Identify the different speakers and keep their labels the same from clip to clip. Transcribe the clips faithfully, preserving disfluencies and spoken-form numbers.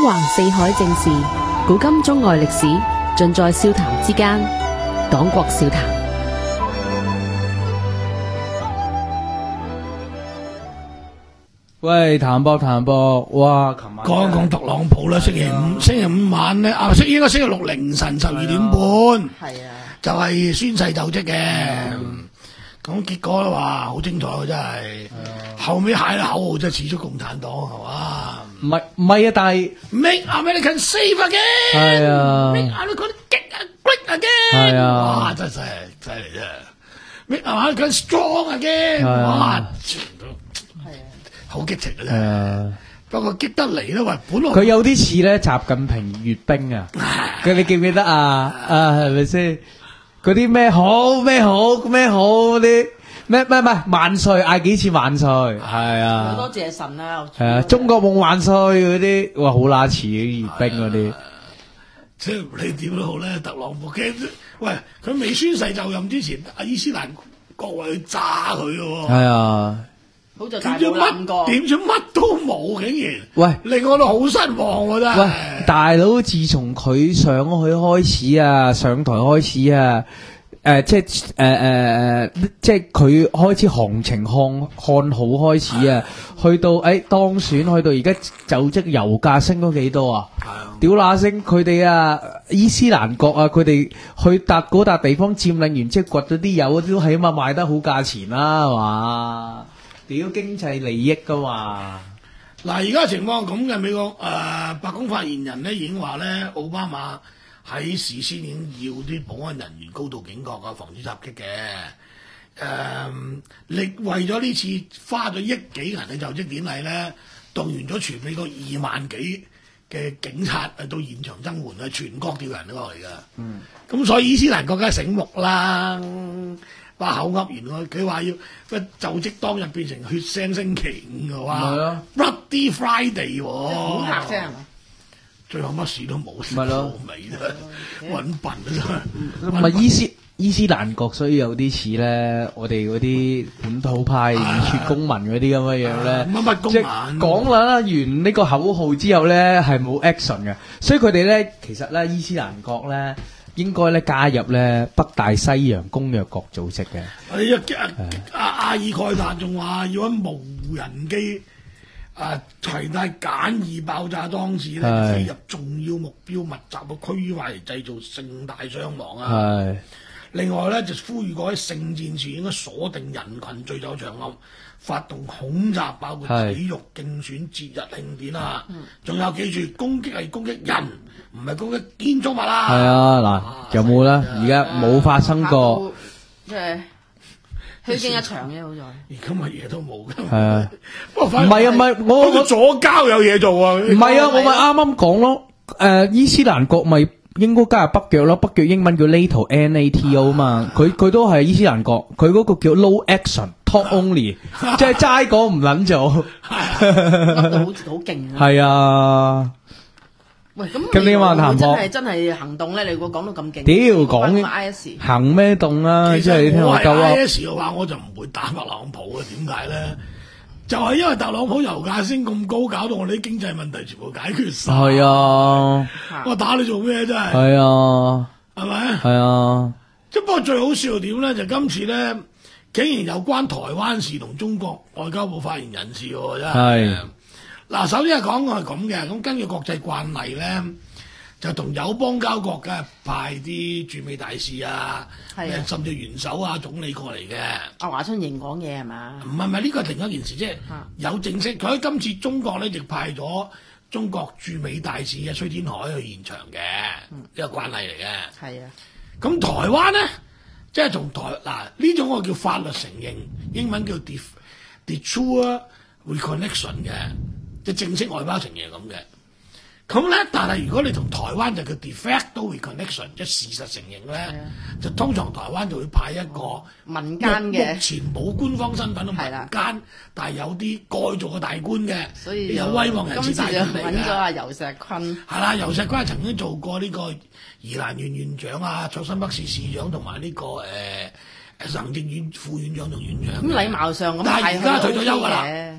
Speaker 1: 橫四海正事，古今中外歷史，盡在笑談之間。黨國笑談。
Speaker 2: 喂，譚博譚博，哇！琴晚
Speaker 3: 講一講特朗普啦，星期五星期五晚咧，啊，應該星期六凌晨十二點半，係啊，就係宣誓就職嘅。咁結果咧話好精彩喎，真係。後尾嗌啦口號真係似咗共產黨係嘛？
Speaker 2: 唔係唔係啊，但係
Speaker 3: Make America safe again，
Speaker 2: 係啊
Speaker 3: ，Make America great again，
Speaker 2: 係啊，
Speaker 3: 哇！真係犀利犀利啫 ，Make America strong again，哇！好激情嘅啫，不過激得嚟咧，喂，本來
Speaker 2: 佢有啲似咧習近平閱兵啊，佢你記唔記得啊？啊，係咪先？嗰啲咩好咩好咩好嗰啲咩咩咩萬歲嗌幾次萬歲，係啊，
Speaker 4: 好多謝神啊，
Speaker 2: 係啊，中國夢萬歲嗰啲，哇，好乸似啲閱兵嗰啲。
Speaker 3: 即係你點都好咧，特朗普驚，喂，佢未宣誓就任之前，阿伊斯蘭國為去炸佢嘅喎，
Speaker 2: 係啊。
Speaker 4: 好就
Speaker 3: 點知乜點知乜都冇，竟然
Speaker 2: 喂，
Speaker 3: 令我都好失望喎真係。
Speaker 2: 喂，大佬，自從佢上去開始啊，上台開始啊，誒、呃，即係誒誒誒，即係佢開始行情看看好開始啊，去到誒、哎、當選，去到而家就職，油價升咗幾多啊？屌乸聲，佢哋啊，伊斯蘭國啊，佢哋去笪嗰笪地方佔領完，即係掘咗啲油，都起碼賣得好價錢啦，係嘛？屌經濟利益噶嘛？
Speaker 3: 嗱，而家情況咁嘅，美國誒、呃、白宮發言人咧已經話咧，奧巴馬喺事先已經要啲保安人員高度警覺啊，防止襲擊嘅。誒、呃，力為咗呢次花咗億幾銀嘅就職典禮咧，動員咗全美國二萬幾嘅警察誒到現場增援啊，全國調人過嚟㗎。嗯，咁所以伊斯蘭國梗係醒目啦。把口噏完佢，佢話要乜就職當日變成血腥星期五嘅話 ，Bloody Friday 喎，
Speaker 4: 恐嚇啫係嘛？
Speaker 3: 最後乜事都冇，
Speaker 2: 咪咯，
Speaker 3: 尾啫，揾笨啊真係。
Speaker 2: 唔係伊斯伊斯蘭國，所以有啲似咧，我哋嗰啲本土派熱血公民嗰啲咁嘅樣咧，
Speaker 3: 乜乜公
Speaker 2: 即
Speaker 3: 民
Speaker 2: 係講啦完呢個口號之後咧，係冇 action 嘅，所以佢哋咧其實咧伊斯蘭國咧。應該咧加入咧北大西洋公約國組織嘅。
Speaker 3: 阿阿阿爾蓋達仲話要喺無人機啊攜帶簡易爆炸裝置咧飛入重要目標密集嘅區域嚟製造盛大傷亡啊！另外咧就呼籲各位聖戰士應該鎖定人群聚集場合，發動恐襲，包括體育競選、節日慶典啊！仲有記住，攻擊係攻擊人，唔係攻擊建築物啦。
Speaker 2: 係啊，嗱，有冇咧？而家冇發生過，
Speaker 4: 即係虛驚一場啫，好在。
Speaker 3: 而家乜嘢都冇㗎。
Speaker 2: 係啊，
Speaker 3: 唔
Speaker 2: 係啊，唔係我
Speaker 3: 我左膠有嘢做啊！
Speaker 2: 唔係啊，我咪啱啱講咯。誒，伊斯蘭國咪應該加入北約咯，北約英文叫 NATO，N A T O 嘛。佢佢都係伊斯蘭國，佢嗰個叫 No Action。Talk only， 即係齋講唔撚做，
Speaker 4: 噏到好似好勁啊！
Speaker 2: 係啊，
Speaker 4: 喂，咁
Speaker 2: 咁你話談博
Speaker 4: 真係真係行動咧？你會講到咁勁？
Speaker 2: 屌講
Speaker 4: I S
Speaker 2: 行咩動啊？即係你聽我鳩啊
Speaker 3: ！I S 嘅話我就唔會打特朗普嘅，點解咧？就係因為特朗普油價升咁高，搞到我哋啲經濟問題全部解決晒。
Speaker 2: 係啊，
Speaker 3: 我打你做咩真係？
Speaker 2: 係啊，
Speaker 3: 係咪？
Speaker 2: 係啊，
Speaker 3: 即不過最好笑點咧，就今次咧。竟然有關台灣事同中國外交部發言人士喎，真係。嗱，首先係講係咁嘅，咁根據國際慣例咧，就同友邦交國嘅派啲駐美大使啊，甚至元首啊、總理過嚟嘅。
Speaker 4: 阿華春瑩講嘢係嘛？
Speaker 3: 唔係唔係，呢個係另一件事啫。有正式，佢喺今次中國咧，就派咗中國駐美大使嘅崔天凱去現場嘅，呢個慣例嚟嘅。係啊，咁台灣咧？即係同台嗱呢種我叫法律承認，英文叫 de de jure reconnaissance 嘅，即係正式外交承認咁嘅。咁咧，但係如果你同台灣就叫 de facto reconnaissance，即係事實承認咧，就通常台灣就會派一個
Speaker 4: 民間嘅，
Speaker 3: 目前冇官方身份嘅民間，但係有啲該做嘅大官嘅，
Speaker 4: 所以
Speaker 3: 有威望人士大官嚟嘅。
Speaker 4: 揾咗阿游錫堃。係
Speaker 3: 啦，游錫堃曾經做過呢個宜蘭縣縣長啊，卓新北市市長同埋呢個誒。行政院副院長同院長，
Speaker 4: 咁禮貌上咁，
Speaker 3: 但係而家退咗休㗎啦。而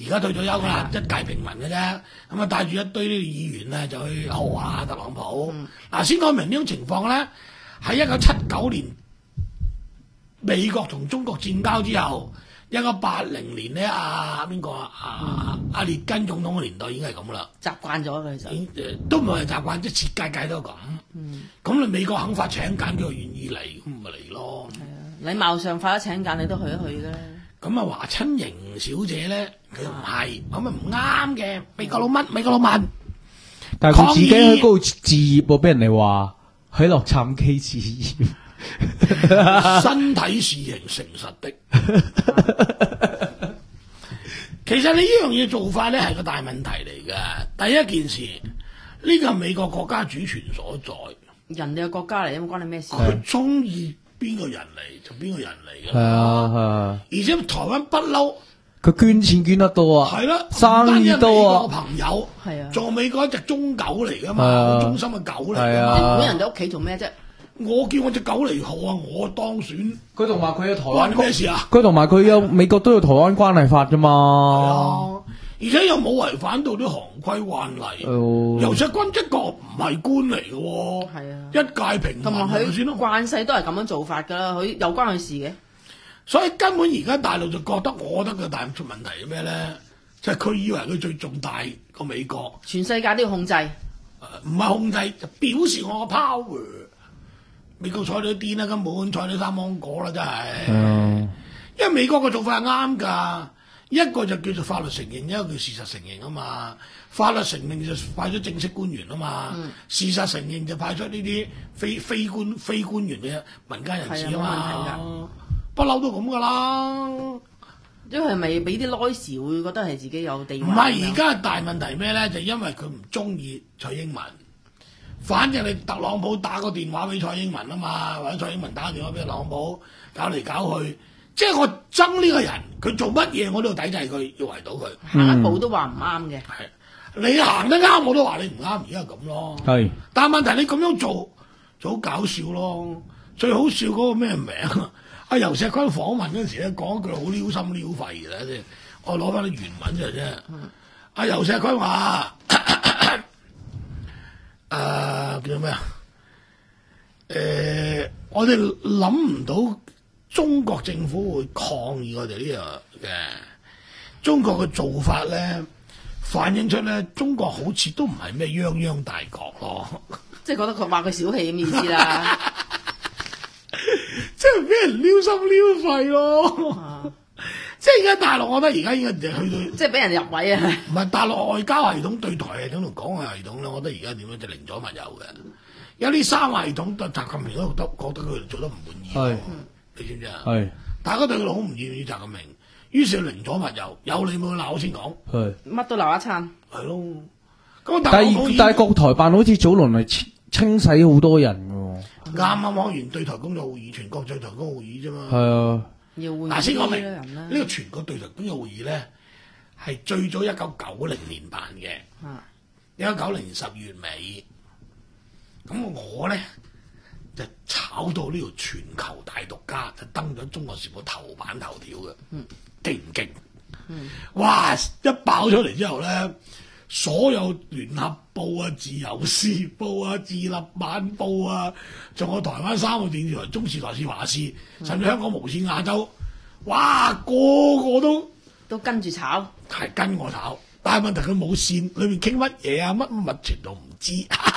Speaker 3: 而家退咗休啦，一介平民嘅啫。咁啊帶住一堆啲議員咧就去豪下特朗普。嗱、嗯，先講明呢種情況咧，喺一九七九年美國同中國戰交之後，一九八零年咧，阿邊個啊？阿阿列根總統嘅年代已經係咁啦，
Speaker 4: 習慣咗佢就，
Speaker 3: 已經都唔係習慣，即係設計界都咁。咁你、嗯、美國肯發請柬，佢願意嚟，咁咪嚟咯。係啊，
Speaker 4: 禮貌上發咗請柬，你都去一去嘅。
Speaker 3: 咁啊，華親瑩小姐咧，佢唔係，咁啊唔啱嘅。美國佬乜？美國佬問，
Speaker 2: 但係佢自己喺嗰度置業喎，俾人哋話喺洛杉磯置業。
Speaker 3: 身體是型誠實的。其實你呢樣嘢做法咧係個大問題嚟㗎。第一件事，呢個係美國國家主權所在，
Speaker 4: 人哋嘅國家嚟，咁關你咩事？
Speaker 3: 佢中意邊個人嚟就邊個人嚟㗎。
Speaker 2: 係啊係啊，
Speaker 3: 而且台灣不嬲，
Speaker 2: 佢捐錢捐得多啊，
Speaker 3: 係啦，
Speaker 2: 生意多啊，
Speaker 3: 朋友
Speaker 4: 係啊，
Speaker 3: 做美國一隻忠狗嚟㗎嘛，好忠心嘅狗嚟㗎嘛。
Speaker 4: 即係管人哋屋企做咩啫？
Speaker 3: 我叫我隻狗嚟號啊！我當選，
Speaker 2: 佢同埋佢有台灣
Speaker 3: 關咩事啊？
Speaker 2: 佢同埋佢有美國都有台灣關係法㗎嘛。
Speaker 3: 係啊，而且又冇違反到啲行規慣例。
Speaker 2: 哦，
Speaker 3: 游錫堃一個唔係官嚟嘅喎。
Speaker 4: 係啊，
Speaker 3: 一介平民
Speaker 4: 同埋佢
Speaker 3: 先咯。
Speaker 4: 慣世都係咁樣做法㗎啦，佢有關佢事嘅。
Speaker 3: 所以根本而家大陸就覺得，我覺得個大陸出問題係咩咧？就係、是、佢以為佢最重大過美國，
Speaker 4: 全世界都要控制。
Speaker 3: 唔係、呃、控制，就表示我個 power。美國睬你癲啦，根本睬你三芒果啦，真係。
Speaker 2: 嗯，
Speaker 3: 因為美國嘅做法係啱㗎，一個就叫做法律承認，一個叫事實承認啊嘛。法律承認就派出正式官員啊嘛，嗯、事實承認就派出呢啲非非官非官員嘅民間人士啊嘛。不嬲都咁㗎啦。
Speaker 4: 因為係咪俾啲 noise 會覺得係自己有地位？
Speaker 3: 唔係，而家大問題咩咧？就因為佢唔中意蔡英文。反正你特朗普打個電話俾蔡英文啊嘛，或者蔡英文打個電話俾特朗普，搞嚟搞去，即係我憎呢個人，佢做乜嘢我都要抵制佢，要圍到佢。
Speaker 4: 行一步都話唔啱嘅。
Speaker 3: 係你行得啱，我都話你唔啱，而家係咁咯。係，但係問題你咁樣做就好搞笑咯。最好笑嗰個咩名啊？阿游錫堃訪問嗰陣時咧，講一句好撩心撩肺嘅咧，我攞翻啲原文出嚟啫。阿游錫堃話。誒、呃、叫咩啊？誒、呃，我哋諗唔到中國政府會抗議我哋呢樣嘅。中國嘅做法咧，反映出咧中國好似都唔係咩泱泱大國咯。
Speaker 4: 即係覺得佢話佢小氣咁意思啦。
Speaker 3: 即係俾人撩心撩肺咯。啊、即係而家大陸，我覺得而家應該就去到，
Speaker 4: 即係俾人入位啊！
Speaker 3: 唔係大陸外交系統、對台系統同港澳系統咧，我覺得而家點樣就寧左勿右嘅。有啲三個系統，習近平都覺得覺得佢哋做得唔滿意。係是，你知唔知啊？係是，大家對佢好唔願意習近平，於是寧左勿右，有你冇鬧先講。係是，
Speaker 4: 乜都鬧一餐。係
Speaker 3: 咯。咁
Speaker 2: 但係但係國台辦好似早輪係清清洗好多人㗎。啱
Speaker 3: 啱開完對台工作會議，全國對台工作會議啫嘛。
Speaker 2: 係啊。
Speaker 3: 嗱，先講明呢個全國對台工作會議咧，係最早一九九零年辦嘅，一九九零年十月尾。咁我咧就炒到呢條全球大獨家，就登咗《中國時報》頭版頭條嘅，勁唔勁？嗯、哇！一爆出嚟之後咧，所有聯合報啊、自由時報啊、自立晚報啊，仲有台灣三個電視台、中視、台視、華視，甚至香港無線亞洲，哇！個個都
Speaker 4: 都跟住炒，
Speaker 3: 係跟我炒。但係問題佢冇線，裏面傾乜嘢啊？乜乜全都唔知。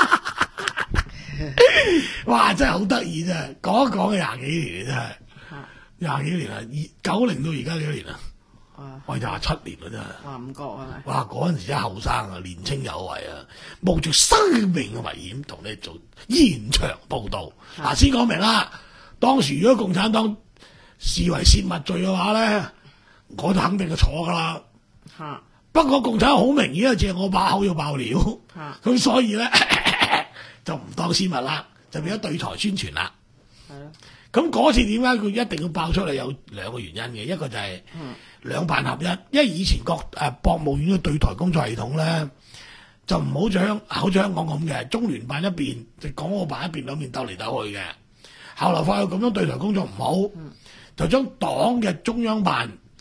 Speaker 3: 哇！真係好得意啫，講一講廿幾年真係，廿幾年啊，二九零到而家幾多年啊？哇！廿七年啦真係。哇！唔覺啊！哇！嗰陣時真係後生啊，年青有為啊，冒住生命嘅危險同你做現場報導。嗱、啊，先講明啦，當時如果共產黨視為泄密罪嘅話咧，我就肯定係坐噶啦。嚇、啊！不過共產黨好明顯係借我把口要爆料，咁、啊、所以咧。就唔當私密啦，就變咗對台宣傳啦。係咯的。咁嗰次點解佢一定要爆出嚟？有兩個原因嘅，一個就係兩辦合一，因為以前國誒、呃、國務院嘅對台工作系統咧，就唔好像好似香港咁嘅，中聯辦一邊，就港澳辦一邊兩邊鬥嚟鬥去嘅。後來發覺咁樣對台工作唔好，嗯、就將黨嘅中央辦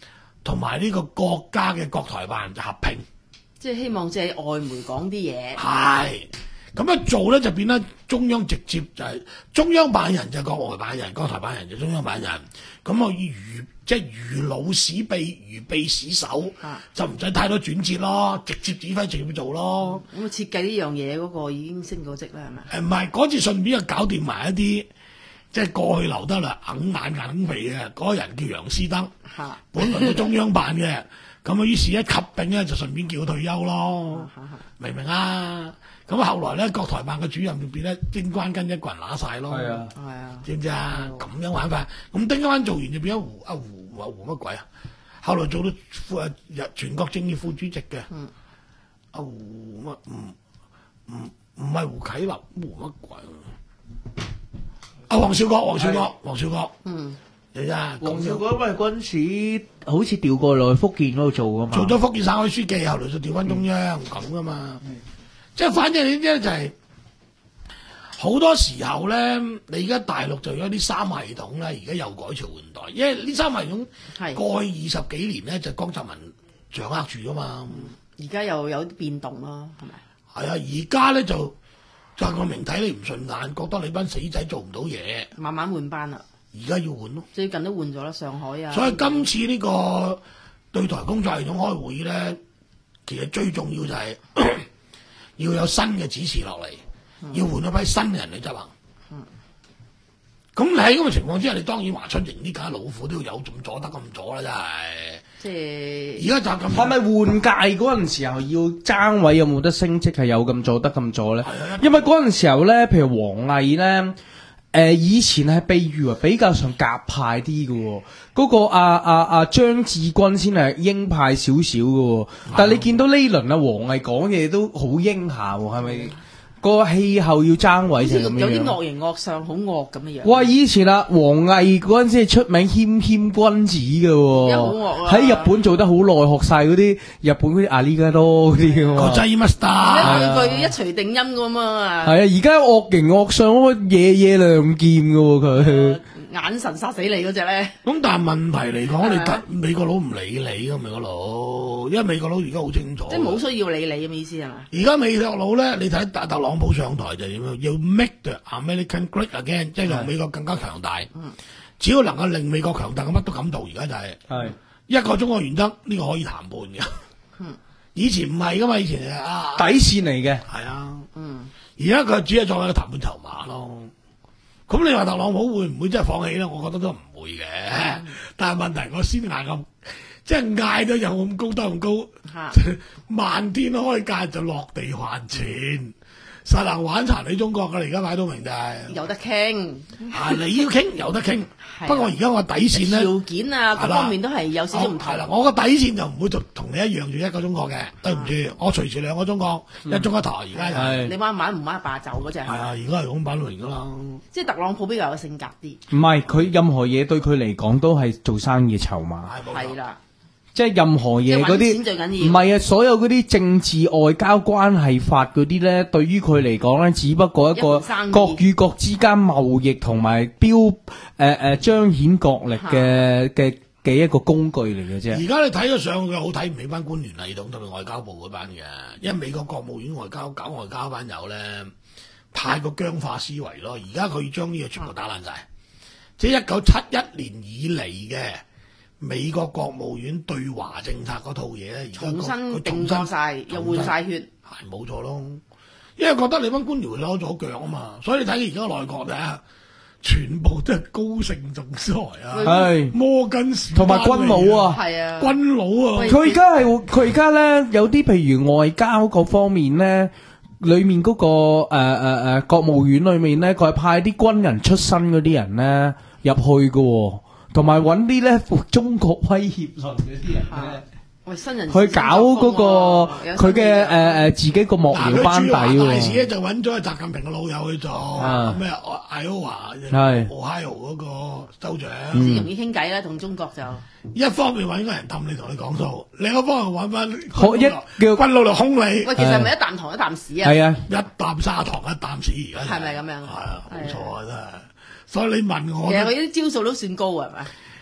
Speaker 3: 同埋呢個國家嘅國台辦就合併。
Speaker 4: 即係希望借外媒講啲嘢。
Speaker 3: 係咁樣做咧，就變得中央直接就係、中央辦人就國外辦人，國台辦人就中央辦人。咁我如即係如老使秘，如秘使手，
Speaker 4: 啊、
Speaker 3: 就唔使太多轉折咯，直接指揮直接做咯。
Speaker 4: 咁、嗯、設計呢樣嘢嗰個已經升過職啦，係咪？
Speaker 3: 誒唔係嗰次順便就搞掂埋一啲即係過去留得啦，硬眼硬鼻嘅嗰個人叫楊思德，
Speaker 4: 嚇
Speaker 3: 本來都中央辦嘅。咁啊，於是一及並咧就順便叫佢退休咯，明唔明啊？咁後來咧，國台辦嘅主任就變得丁關根一個人揦晒咯，
Speaker 2: 係啊，
Speaker 4: 係啊，
Speaker 3: 知唔知啊？咁樣玩法，咁丁關做完就變咗胡啊胡啊胡乜鬼啊？後來做到副誒全國政協副主席嘅，
Speaker 4: 嗯，
Speaker 3: 阿胡乜唔唔唔係胡啟立，胡乜鬼啊？阿黃少國，黃少國，黃少國，
Speaker 4: 嗯。
Speaker 3: 你啊，
Speaker 2: 黃少國因為嗰陣時好似調過落去福建嗰度做噶嘛，
Speaker 3: 做咗福建省委書記，後來就調翻中央咁噶嘛。
Speaker 2: 嗯、
Speaker 3: 即係反正呢啲咧就係、是、好多時候咧，你而家大陸就有啲三系統咧，而家又改朝換代，因為呢三系統
Speaker 4: 係
Speaker 3: 過去二十幾年咧就江澤民掌握住噶嘛。
Speaker 4: 而家又有啲變動咯，係咪？
Speaker 3: 係啊，而家咧就習近平睇你唔順眼，覺得你班死仔做唔到嘢，
Speaker 4: 慢慢換班啦。
Speaker 3: 而家要換咯。
Speaker 4: 最近都換咗啦，上海啊。
Speaker 3: 所以今次呢個對台工作系統開會咧，其實最重要就係、是、要有新嘅指示落嚟，嗯、要換一批新嘅人去執行。咁、嗯、你喺咁嘅情況之下，你當然華春瑩呢家老虎都要有咁阻得咁阻啦，真係。
Speaker 4: 即係
Speaker 3: 而家就咁。
Speaker 2: 係咪換屆嗰陣時候要爭位有冇得升職係有咁阻得咁阻咧？
Speaker 3: 係啊，
Speaker 2: 因為嗰陣時候咧，譬如王毅咧。誒、呃、以前係被譽為比較上鴿派啲嘅喎，嗰、那個阿阿阿張志軍先係鷹派少少嘅喎，但係你見到呢輪啊王毅講嘢都好鷹下喎，係咪？個氣候要爭位就係咁樣，
Speaker 4: 有啲惡形惡相，好惡咁嘅樣。
Speaker 2: 哇！以前啊，王毅嗰陣時係出名謙謙君子嘅喎，喺日本做得好耐，學晒嗰啲日本嗰啲阿里加多嗰啲嘅
Speaker 3: 個 J Master，
Speaker 4: 佢一錘定音咁嘛。
Speaker 2: 係啊，而家惡形惡相，夜夜亮劍嘅喎佢。
Speaker 4: 眼神殺死你嗰隻咧，
Speaker 3: 咁但係問題嚟講，你特美國佬唔理你噶美國佬，因為美國佬而家好清楚，
Speaker 4: 即係冇需要理你咁意思係嘛？
Speaker 3: 而家美國佬咧，你睇特特朗普上台就點樣？要 make the American great again，即係讓美國更加強大。
Speaker 4: 嗯、
Speaker 3: 只要能夠令美國強大，咁乜都敢做。而家就係、是、
Speaker 2: 係
Speaker 3: 一個中國原則，呢、這個可以談判嘅。
Speaker 4: 嗯、
Speaker 3: 以前唔係噶嘛，以前係啊
Speaker 2: 底線嚟嘅。
Speaker 3: 係啊，
Speaker 4: 嗯，
Speaker 3: 而家佢只係作為一個談判籌碼咯。咁你話特朗普會唔會真係放棄咧？我覺得都唔會嘅。嗯、但係問題我先嗌咁，即係嗌得有咁高得咁高，
Speaker 4: 啊、
Speaker 3: 漫天開價就落地還錢，實能玩殘你中國㗎。而家擺到明就係、是、
Speaker 4: 有得傾
Speaker 3: 啊！你要傾有得傾，不過而家我底線咧
Speaker 4: 條件啊各方面都係有少少唔同。
Speaker 3: 係啦，我個底線就唔會同同你一樣住一個中國嘅，對唔住，我隨時兩個中國，嗯、一中一台。而家係
Speaker 4: 你玩唔玩唔玩霸就嗰隻係
Speaker 3: 啊，而家係咁擺到明㗎啦。
Speaker 4: 即係特朗普比較有性格啲。
Speaker 2: 唔係，佢任何嘢對佢嚟講都係做生意嘅籌碼。
Speaker 4: 係啦。
Speaker 2: 即係任何嘢嗰啲，唔係啊！所有嗰啲政治外交關係法嗰啲咧，對於佢嚟講咧，只不過一個國與國之間貿易同埋標誒誒彰顯國力嘅嘅嘅一個工具嚟嘅啫。
Speaker 3: 而家你睇咗上去好睇唔起班官員系統，特別外交部嗰班嘅，因為美國國務院外交搞外交班友咧，太過僵化思維咯。而家佢將呢個全部打爛晒，嗯、即係一九七一年以嚟嘅。美國國務院對華政策嗰套嘢咧，而家
Speaker 4: 重新定咗晒，又換晒血，
Speaker 3: 係冇錯咯。因為覺得你班官僚攞咗腳啊嘛，所以你睇而家內閣咧，全部都係高盛總裁啊，係摩根士
Speaker 2: 同埋軍佬啊，
Speaker 4: 係啊，
Speaker 3: 軍佬啊。
Speaker 2: 佢而家係佢而家咧有啲譬如外交嗰方面咧，裏面嗰、嗰個誒誒誒國務院裏面咧，佢係派啲軍人出身嗰啲人咧入去嘅。同埋揾啲咧中國威脅論嗰啲人咧，
Speaker 4: 喂新人
Speaker 2: 去搞嗰個佢嘅誒誒自己個幕僚班底喎。
Speaker 3: 大使咧就揾咗阿習近平嘅老友去做咩？艾奧華係 Ohio 嗰個州長，
Speaker 4: 先容易傾偈啦。同中國就
Speaker 3: 一方面揾個人氹你同你講數，另一方面揾翻
Speaker 2: 學一叫
Speaker 3: 軍佬嚟兇你。
Speaker 4: 喂，其實係咪一啖糖一啖屎啊？
Speaker 2: 係啊，
Speaker 3: 一啖砂糖一啖屎而家。
Speaker 4: 係咪咁樣？
Speaker 3: 係啊，冇錯啊，真係。所以你問我，
Speaker 4: 其實佢啲招數都算高係咪？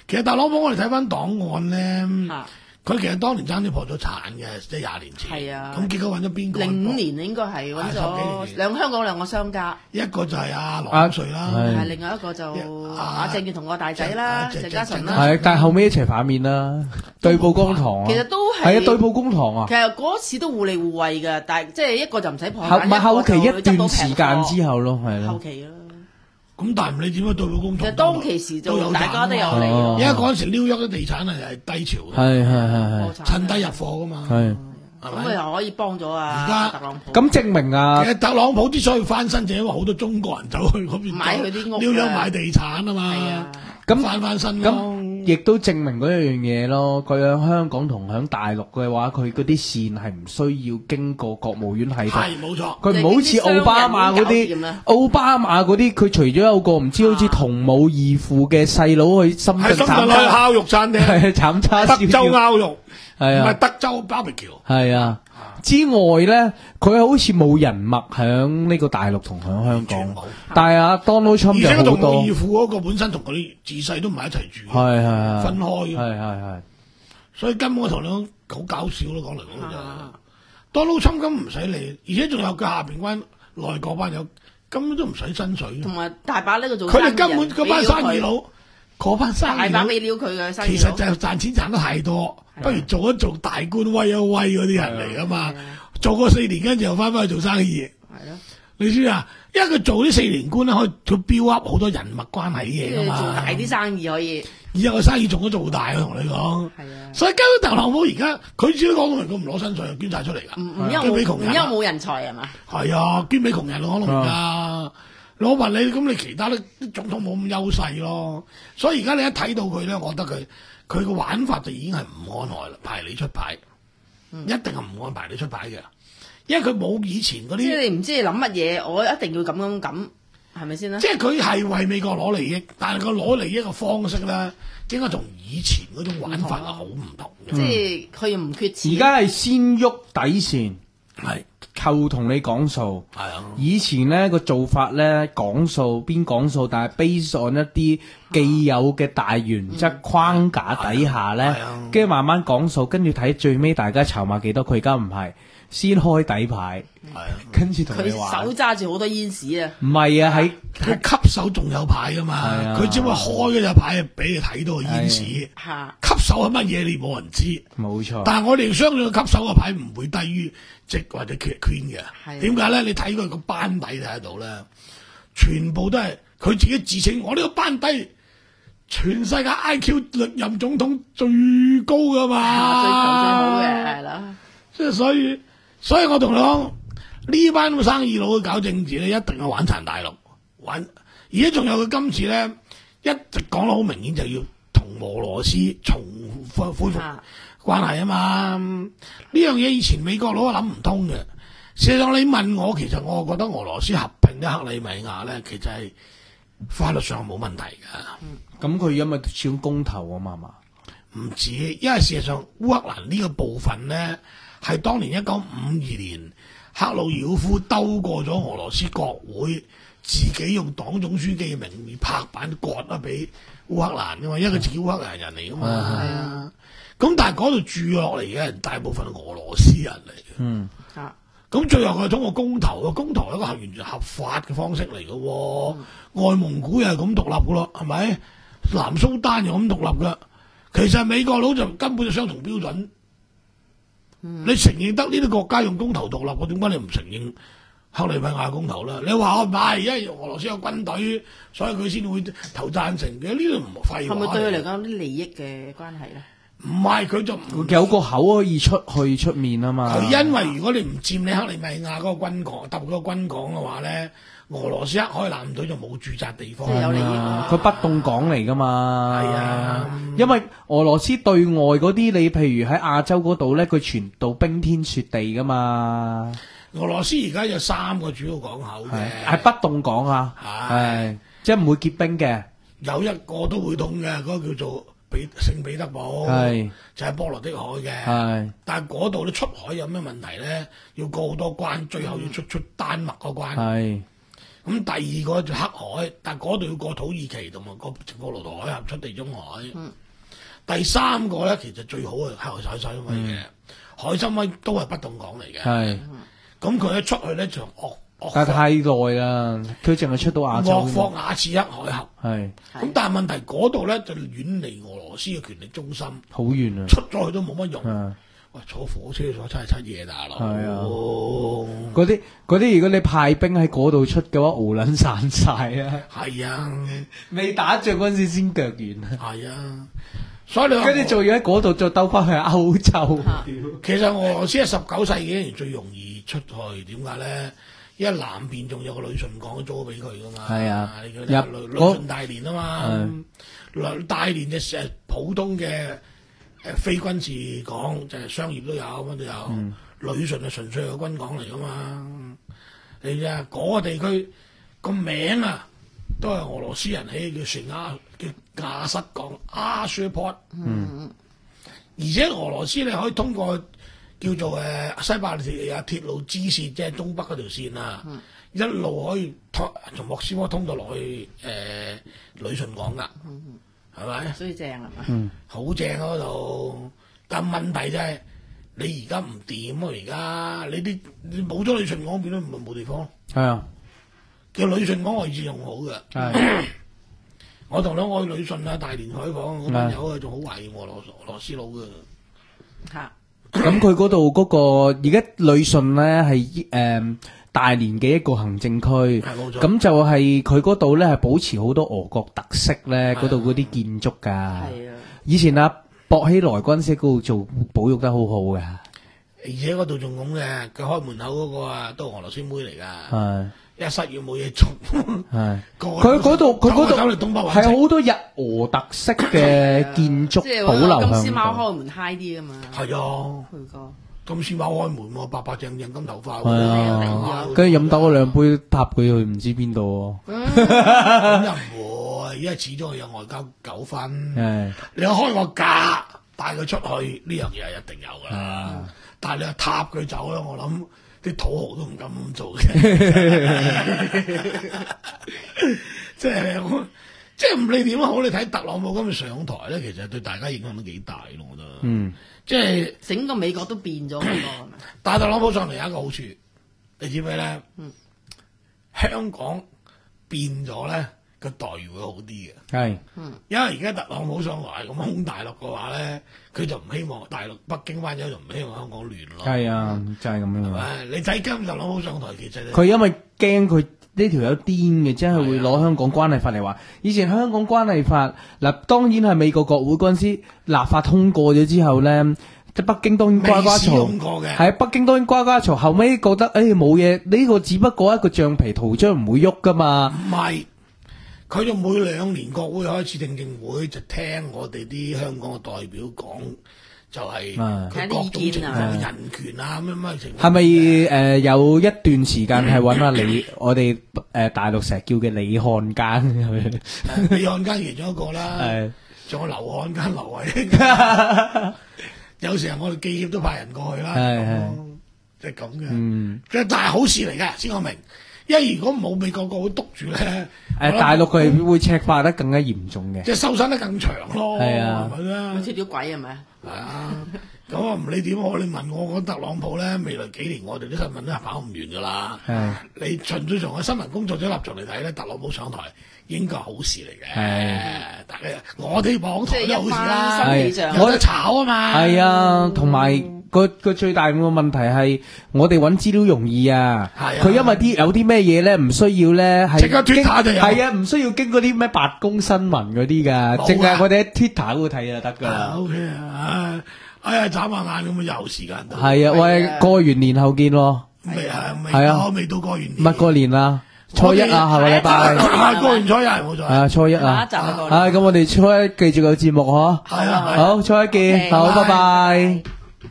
Speaker 3: 其實特朗普我哋睇翻檔案咧，
Speaker 4: 嚇
Speaker 3: 佢其實當年爭啲破咗產嘅，即係廿年前。
Speaker 4: 係啊
Speaker 3: 咁結果揾咗邊個？
Speaker 4: 零五年應該係揾
Speaker 3: 係十幾
Speaker 4: 咗
Speaker 3: 年
Speaker 4: 兩香港兩個商家，
Speaker 3: 一個就係阿羅永瑞啦，
Speaker 2: 係
Speaker 4: 係另外一個就
Speaker 3: 啊
Speaker 4: 阿鄭健同個大仔啦，
Speaker 3: 啊
Speaker 4: 鄭家純啦。
Speaker 2: 係，但係後尾一齊反面啦，對簿公堂啊。
Speaker 4: 其實都係
Speaker 2: 係啊，對簿公堂啊
Speaker 4: 其。實嗰次都互利互惠㗎，但係即係一個就唔使破
Speaker 2: 後
Speaker 4: 產，
Speaker 2: 唔係後期一
Speaker 4: 個就執到
Speaker 2: 段時間
Speaker 4: 平貨
Speaker 2: 之後咯，係咯。
Speaker 4: 後期啦。
Speaker 3: 咁但係唔理點樣對簿公堂。
Speaker 4: 其實當其時就
Speaker 3: 都有
Speaker 4: 大家都有利
Speaker 2: 哦
Speaker 4: 咯
Speaker 3: 因為嗰陣時紐約啲地產係係低潮嘅，
Speaker 2: 係係係係
Speaker 4: 破產
Speaker 3: 趁低入貨噶嘛，
Speaker 2: 係。
Speaker 3: 係
Speaker 4: 咁佢
Speaker 3: 咪？
Speaker 4: 又可以幫咗啊
Speaker 3: 而家
Speaker 4: 特朗普。
Speaker 2: 咁證明啊
Speaker 3: 其，實特朗普之所以翻身，就因為好多中國人走去嗰邊
Speaker 4: 買佢啲屋啊
Speaker 3: 紐約買地產啊
Speaker 4: 係
Speaker 3: 嘛
Speaker 4: 啊，，
Speaker 2: 咁
Speaker 3: 翻翻身咯。
Speaker 2: 咁亦都證明嗰一樣嘢咯。佢喺香港同喺大陸嘅話，佢嗰啲線係唔需要經過國務院系統。
Speaker 3: 係冇錯，
Speaker 2: 佢唔好似奧巴馬嗰啲
Speaker 4: 你啲商人已經搞掂啦，
Speaker 2: 奧巴馬嗰啲，佢除咗有個唔知好似同母異父嘅細佬去深圳
Speaker 3: 喺深圳
Speaker 2: 斬叉，
Speaker 3: 開烤肉餐廳，
Speaker 2: 係斬叉
Speaker 3: 德州
Speaker 2: 燒，
Speaker 3: 烤肉，唔
Speaker 2: 係啊，
Speaker 3: 係德州 barbecue。
Speaker 2: 係啊。之外咧，佢好似冇人脈響呢個大陸同響香港
Speaker 3: 全冇，
Speaker 2: 但係啊 Donald
Speaker 3: 而
Speaker 2: Trump
Speaker 3: 且佢同
Speaker 2: 就好多，係
Speaker 3: 我義父嗰個本身同佢自細都唔係一齊住嘅，
Speaker 2: 係係
Speaker 3: 分開嘅，
Speaker 2: 係係係。
Speaker 3: 所以根本我同你講好搞笑咯，講嚟講去
Speaker 4: 啊
Speaker 3: 就 Donald Trump 根本唔使理，而且仲有佢下邊班內閣班友根本都唔使薪水，
Speaker 4: 同埋大把呢個做
Speaker 3: 佢哋
Speaker 4: 生意人
Speaker 3: 根本嗰班生意佬，嗰班生
Speaker 4: 大
Speaker 3: 意佬
Speaker 4: 把俾料佢嘅生意佬
Speaker 3: 其實就係賺錢賺得太多，不如做一做大官威一威嗰啲人嚟噶嘛，做過四年跟住又翻返去做生意。
Speaker 4: 係咯，
Speaker 3: 你知啊？因為佢做呢四年官咧，可以佢 build up 好多人脈關係
Speaker 4: 即
Speaker 3: 嘢噶嘛。
Speaker 4: 係做大啲生意可以
Speaker 3: 而家個生意仲都做大，我同你講。
Speaker 4: 係啊，
Speaker 3: 所以根本特朗普而家佢自己講到明，佢唔攞薪水，捐晒出嚟㗎。
Speaker 4: 唔唔因
Speaker 3: 捐俾
Speaker 4: 為冇唔因為
Speaker 3: 窮人啊。
Speaker 4: 冇人才係嘛？
Speaker 3: 係啊，捐俾窮人咯，可能而家攞問你，咁你其他啲啲總統冇咁優勢咯。所以而家你一睇到佢咧，我覺得佢佢個玩法就已經係唔按來排你出牌，
Speaker 4: 嗯
Speaker 3: 一定係唔按排你出牌嘅，因為佢冇以前嗰啲。
Speaker 4: 即係你唔知你諗乜嘢，我一定要咁咁咁，係咪先啦？
Speaker 3: 即係佢係為美國攞利益，但係佢攞利益嘅方式咧，應該同以前嗰種玩法係好唔同嘅。
Speaker 4: 即係佢又唔缺錢。
Speaker 2: 而家係先喐底線，
Speaker 3: 係
Speaker 2: 後同你講數。
Speaker 3: 係啊，
Speaker 2: 以前咧個做法咧講數邊講數，但係 base on 一啲既有嘅大原則框架底下咧
Speaker 3: 係啊，
Speaker 2: 跟住慢慢講數，跟住睇最尾大家籌碼幾多。佢而家唔係先開底牌，
Speaker 3: 係啊，
Speaker 2: 跟住同
Speaker 4: 佢
Speaker 2: 你玩。
Speaker 4: 手揸住好多煙屎啊！
Speaker 2: 唔係啊，喺
Speaker 3: 佢吸手仲有牌噶嘛，
Speaker 2: 係啊
Speaker 3: 佢只不過開嗰隻牌俾你睇到個煙屎。吸
Speaker 4: 嚇，
Speaker 3: 手係乜嘢？你冇人知。
Speaker 2: 冇錯。
Speaker 3: 但係我哋相信佢吸手嘅牌唔會低於直或者 queen 嘅。
Speaker 4: 係
Speaker 3: 點解咧？你睇佢個班底睇得到咧，全部都係佢自己自稱，我呢個班底全世界 I Q 歷任總統最高噶嘛，
Speaker 4: 最強最好嘅係啦。
Speaker 3: 即係所以，所以我同你講，呢班咁生意佬去搞政治咧，一定係玩殘大陸，玩。而家仲有佢今次咧，一直講得好明顯，就要同俄羅斯重恢恢復
Speaker 4: 啊
Speaker 3: 關係啊嘛。呢樣嘢以前美國佬係諗唔通嘅。事實上，你問我，其實我覺得俄羅斯合併啲克里米亞咧，其實係法律上冇問題㗎。
Speaker 2: 咁佢因為始終公投啊嘛嘛，
Speaker 3: 唔止，因為事實上烏克蘭呢個部分咧，係當年一九五二年赫魯曉夫兜過咗俄羅斯國會，自己用黨總書記嘅名義拍板割啊俾烏克蘭噶嘛，因為佢自己烏克蘭人嚟噶嘛。
Speaker 4: 係啊，
Speaker 3: 咁但係嗰度住落嚟嘅人大部分係俄羅斯人嚟嘅。
Speaker 2: 嗯，
Speaker 4: 嚇，
Speaker 3: 咁最後佢係通過公投，個公投係一個完全合法嘅方式嚟嘅喎。外蒙古又係咁獨立嘅咯，係咪？南蘇丹又咁獨立嘅。其實美國佬就根本就雙重標準。
Speaker 4: 嗯
Speaker 3: 你承認得呢啲國家用公投獨立，我點解你唔承認克里米亞公投咧？你話我唔係，因為俄羅斯有軍隊，所以佢先會投贊成嘅。呢度唔係廢話。
Speaker 4: 係咪對佢嚟講有啲利益嘅關係咧？
Speaker 3: 唔係佢就唔
Speaker 2: 有個口可以出去出面啊嘛。
Speaker 3: 佢因為如果你唔佔你克里米亞嗰個軍港，特別嗰個軍港嘅話咧，俄羅斯一開艦隊就冇駐紮地方。
Speaker 4: 即係有利益啊
Speaker 2: 佢不動港嚟噶嘛。
Speaker 3: 係啊，
Speaker 2: 因為俄羅斯對外嗰啲，你譬如喺亞洲嗰度咧，佢全部冰天雪地噶嘛。
Speaker 3: 俄羅斯而家有三個主要港口嘅，
Speaker 2: 係不動港啊，
Speaker 3: 係
Speaker 2: 係即係唔會結冰嘅。
Speaker 3: 有一個都會通嘅，嗰、個叫做彼聖彼得堡，
Speaker 2: 係
Speaker 3: 就係波羅的海嘅。
Speaker 2: 係
Speaker 3: 但係嗰度咧出海有咩問題咧？要過好多關，最後要出出丹麥嗰關。
Speaker 2: 係
Speaker 3: 咁第二個就黑海，但係嗰度要過土耳其同埋過直布羅陀海峽出地中海。
Speaker 4: 嗯
Speaker 3: 第三個咧，其實最好係海海參崴嘅，海參崴都係不凍港嚟嘅。
Speaker 2: 係，
Speaker 3: 咁佢一出去咧就惡惡
Speaker 2: 但係太耐啦，佢淨係出到亞洲。
Speaker 3: 惡霍雅次克海峽。
Speaker 2: 係，
Speaker 3: 咁但係問題嗰度咧就遠離俄羅斯嘅權力中心，
Speaker 2: 好遠啊！
Speaker 3: 出咗去都冇乜用。
Speaker 2: 啊
Speaker 3: 喂，坐火車坐七日七夜大佬。
Speaker 2: 係啊嗰啲嗰啲，如果你派兵喺嗰度出嘅話，熬撚散晒啊！
Speaker 3: 係啊，
Speaker 2: 未打仗嗰陣時先腳軟啊！
Speaker 3: 係啊，所以你話
Speaker 2: 跟住仲要喺嗰度再兜翻去歐洲。
Speaker 3: 其實俄羅斯係十九世紀最容易出去，點解咧？因為南邊仲有個旅順港租俾佢噶嘛。係
Speaker 2: 啊，
Speaker 3: 入
Speaker 2: 入
Speaker 3: 旅順大連啊嘛。旅大連就誒普通嘅誒非軍事港，就係商業都有，乜都有。
Speaker 2: 嗯
Speaker 3: 旅順係純粹係個軍港嚟噶嘛。你知啊，嗰個地區個名啊，都係俄羅斯人起，叫船亞叫亞瑟港 Airport。嗯，而且俄羅斯你可以通過叫做誒西伯利亞鐵路支線，即係東北嗰條線啊，嗯、一路可以通從莫斯科通到落去誒、呃、旅順港噶，係咪、嗯？
Speaker 4: 所以正係嘛？
Speaker 2: 嗯，
Speaker 3: 好正嗰度，但問題就係、是、你而家唔掂啊！而家你啲你冇咗旅順港，變咗唔係冇地方。
Speaker 2: 係啊，
Speaker 3: 叫旅順港位置用好嘅。係，我同兩個去旅順啊、大連海港嗰班友啊，仲好懷疑俄羅俄羅斯佬嘅。
Speaker 4: 嚇！
Speaker 2: 咁佢嗰度嗰個而家旅順咧係誒大連嘅一個行政區，咁就係佢嗰度咧係保持好多俄國特色咧，嗰度嗰啲建築㗎。係啊，以前阿薄熙來軍師嗰度做保育得好好㗎。
Speaker 3: 而且嗰度仲咁嘅，佢開門口嗰個啊，都係俄羅斯妹嚟㗎。
Speaker 2: 係。
Speaker 3: 一失業冇嘢做，
Speaker 2: 係佢嗰度佢嗰度係好多日俄特色嘅建築保留喺度。
Speaker 4: 金絲貓開門 high 啲㗎嘛。係
Speaker 3: 啊，
Speaker 4: 佢個
Speaker 3: 金絲貓開門喎，白白淨淨金頭髮。
Speaker 2: 係啊，跟住飲多嗰兩杯搭佢去唔知邊度。
Speaker 3: 咁又唔會，因為始終係有外交糾紛。係你開個價帶佢出去呢樣嘢係一定有㗎啦。但係你話塔佢走咧，我諗。啲土豪都唔敢咁做嘅，即係即係唔理點好，你睇特朗普今日上台咧，其實對大家影響都幾大咯，我覺得。嗯，即係
Speaker 4: 整個美國都變咗好多。
Speaker 3: 但係特朗普上嚟有一個好處，你知唔知咧？嗯，香港變咗咧，個待遇會好啲嘅。係，嗯，因為而家特朗普上來咁兇大陸嘅話咧，佢就唔希望大陸北京班友就唔希望香港亂咯。係啊，就係咁樣。係咪？你睇今日特朗普上台，其實佢
Speaker 2: 因為驚佢呢條友癲嘅，真係會攞香港關係法嚟話。以前香港關係法嗱，當然係美國國會嗰陣時立法通過咗之後咧，即北京當然呱呱嘈。係北京當然呱呱嘈，後尾覺得誒冇嘢，呢個只不過一個橡皮圖章，唔會喐噶嘛。
Speaker 3: 唔係。佢就每兩年國會開始聽證會，就聽我哋啲香港嘅代表講，就係佢各種情況、人權啊咁乜情況。
Speaker 2: 係咪誒有一段時間係揾阿李，我哋誒大陸成日叫嘅李漢奸？
Speaker 3: 李漢奸其中一個啦，仲有劉漢奸、劉慧卿。有時候我哋記協都派人過去啦，即係咁嘅。嗯，即係但係好事嚟嘅，先我明。因為如果冇美國國會督住咧，
Speaker 2: 誒大陸佢會赤化得更加嚴重嘅，
Speaker 3: 即係收身得更長咯。係啊，係咪啊？
Speaker 4: 好似條鬼係咪？
Speaker 3: 係啊，咁啊唔理點好，你問我講特朗普咧，未來幾年我哋啲新聞都係跑唔完噶啦。係，你純粹從個新聞工作者立場嚟睇咧，特朗普上台應該係好事嚟嘅。係，大家我哋網台都好事啦，係有得炒啊嘛。係啊，
Speaker 2: 同埋。個個最大嘅問題係我哋揾資料容易啊，佢因為啲有啲咩嘢咧唔需要咧係
Speaker 3: 即刻 Twitter 就有，
Speaker 2: 係啊，唔需要經嗰啲咩白宮新聞嗰啲噶，淨係我哋喺 Twitter 嗰度睇就得噶啦。
Speaker 3: O K 啊，哎呀眨下眼咁啊，有時間到。
Speaker 2: 係啊，喂，過完年後見咯。
Speaker 3: 未啊？係啊，未到過完年。
Speaker 2: 唔係過年啦，初一啊，下個禮拜。
Speaker 3: 係過完初一冇錯。
Speaker 2: 啊，初一啊。啊，咁我哋初一繼續有節目嗬。
Speaker 3: 係啊，
Speaker 2: 好，初一見，好，拜拜。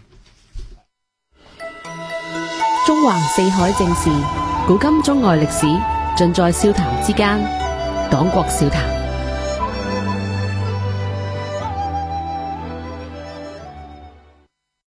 Speaker 1: 中橫四海正事，古今中外歷史，盡在笑談之間。講國笑談。